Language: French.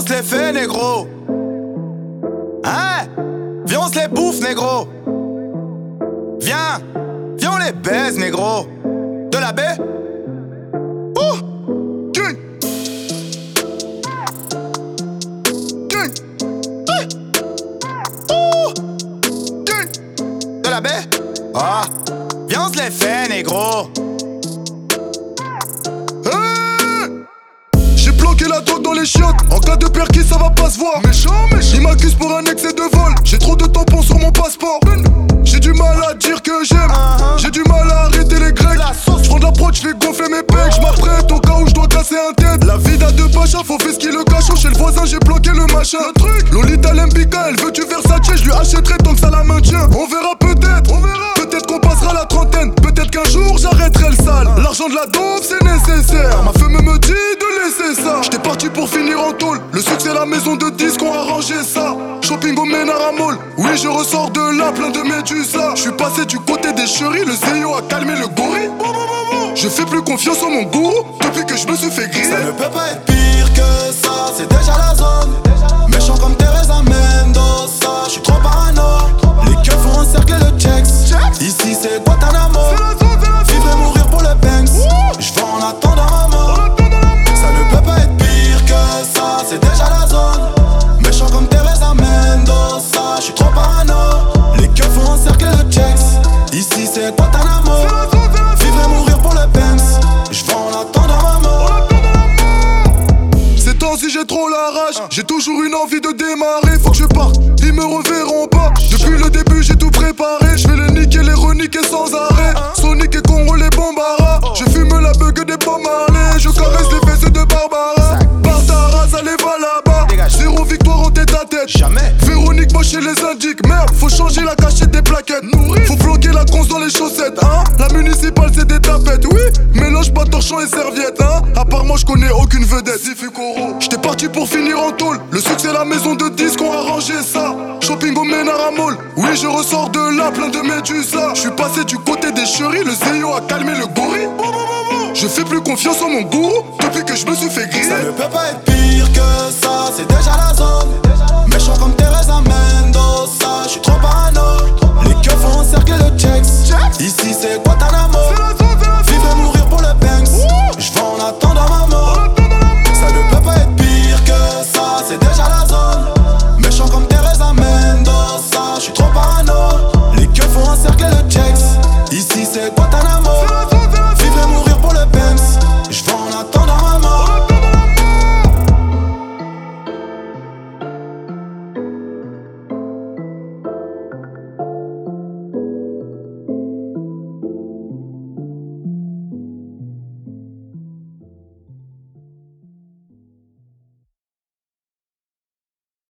se les fait, négro. Hein? Viens, on se les bouffe, négro. Viens, viens, on les baise, négro. De la baie? Ouh! Gang! Gang! Ouh! Gang! De la baie? Ah! Viens, on se les fait, négro. J'ai bloqué la drogue dans les chiottes. En cas de perquis ça va pas se voir. Méchant, méchant. Ils m'accusent pour un excès de vol. J'ai trop de tampons sur mon passeport. J'ai du mal à dire que j'aime. J'ai du mal à arrêter les grecs. J'prends de la prod, j'fais gonfler mes pecs. J'm'apprête au cas où j'dois casser un tête. La vie d'un de Pacha, faut faire ce qu'il le cachot. Chez le voisin j'ai bloqué le machin. Lolita Lembika, elle veut du Versace. Je lui achèterai tant que ça la maintient. On verra peut-être. Peut-être qu'on passera la trentaine. Peut-être qu'un jour j'arrêterai le sale. L'argent de la dope c'est nécessaire. Ma femme me dit de laisser ça. J'étais parti pour finir en tôle. Le succès, la maison de disques ont arrangé ça. Shopping au Ménara Mall. Oui, je ressors de là plein de médusas. Je suis passé du côté des chéris. Le Zéo a calmé le gorille. Je fais plus confiance en mon gourou depuis que je me suis fait griller. Ça ne peut pas être pire que ça. C'est déjà la zone. Méchant comme Teresa Mendoza. Je suis trop parano. Les keufs font encercler le checks. Ici c'est Guantanamo. Vivre et mourir pour le Banks. J'vends en attendant ma mort. Ça ne peut pas être pire que ça. C'est déjà la zone. Méchant comme Teresa Mendoza. Je suis trop parano. Les keufs font encercler le checks. Ici c'est Guantanamo. Vivre et mourir pour le Banks. J'vends en attendant ma mort. Ces temps-ci j'ai trop la rage. J'ai toujours une envie de démarrer. Faut que je parte, ils me reverront pas. Depuis le début j'ai tout préparé. Je vais les niquer, les reniquer sans arrêt. Sonic et Congo les Bombara. Je fume la bug des Bob Marley. Je caresse les fesses de Barbara. Par ta race, allez va là-bas. Zéro victoire en tête à tête. Jamais. Véronique Bosch et les indiques. Merde, faut changer la cachette des plaquettes. Faut bloquer la conce dans les chaussettes, hein. La municipale c'est des tapettes, oui. Mélange pas torchon et serviette, hein. À part moi je connais aucune vedette. J'étais parti pour finir en tôle. Le succès, la maison de disques ont arrangé ça. Shopping au Ménara Mall. Oui, je ressors de là plein de médusas. Je suis passé du côté des chéris. Le Zéo a calmé le gorille. Je fais plus confiance en mon gourou depuis que je me suis fait griller. Ça ne peut pas être pire que ça. C'est déjà la zone. Méchant comme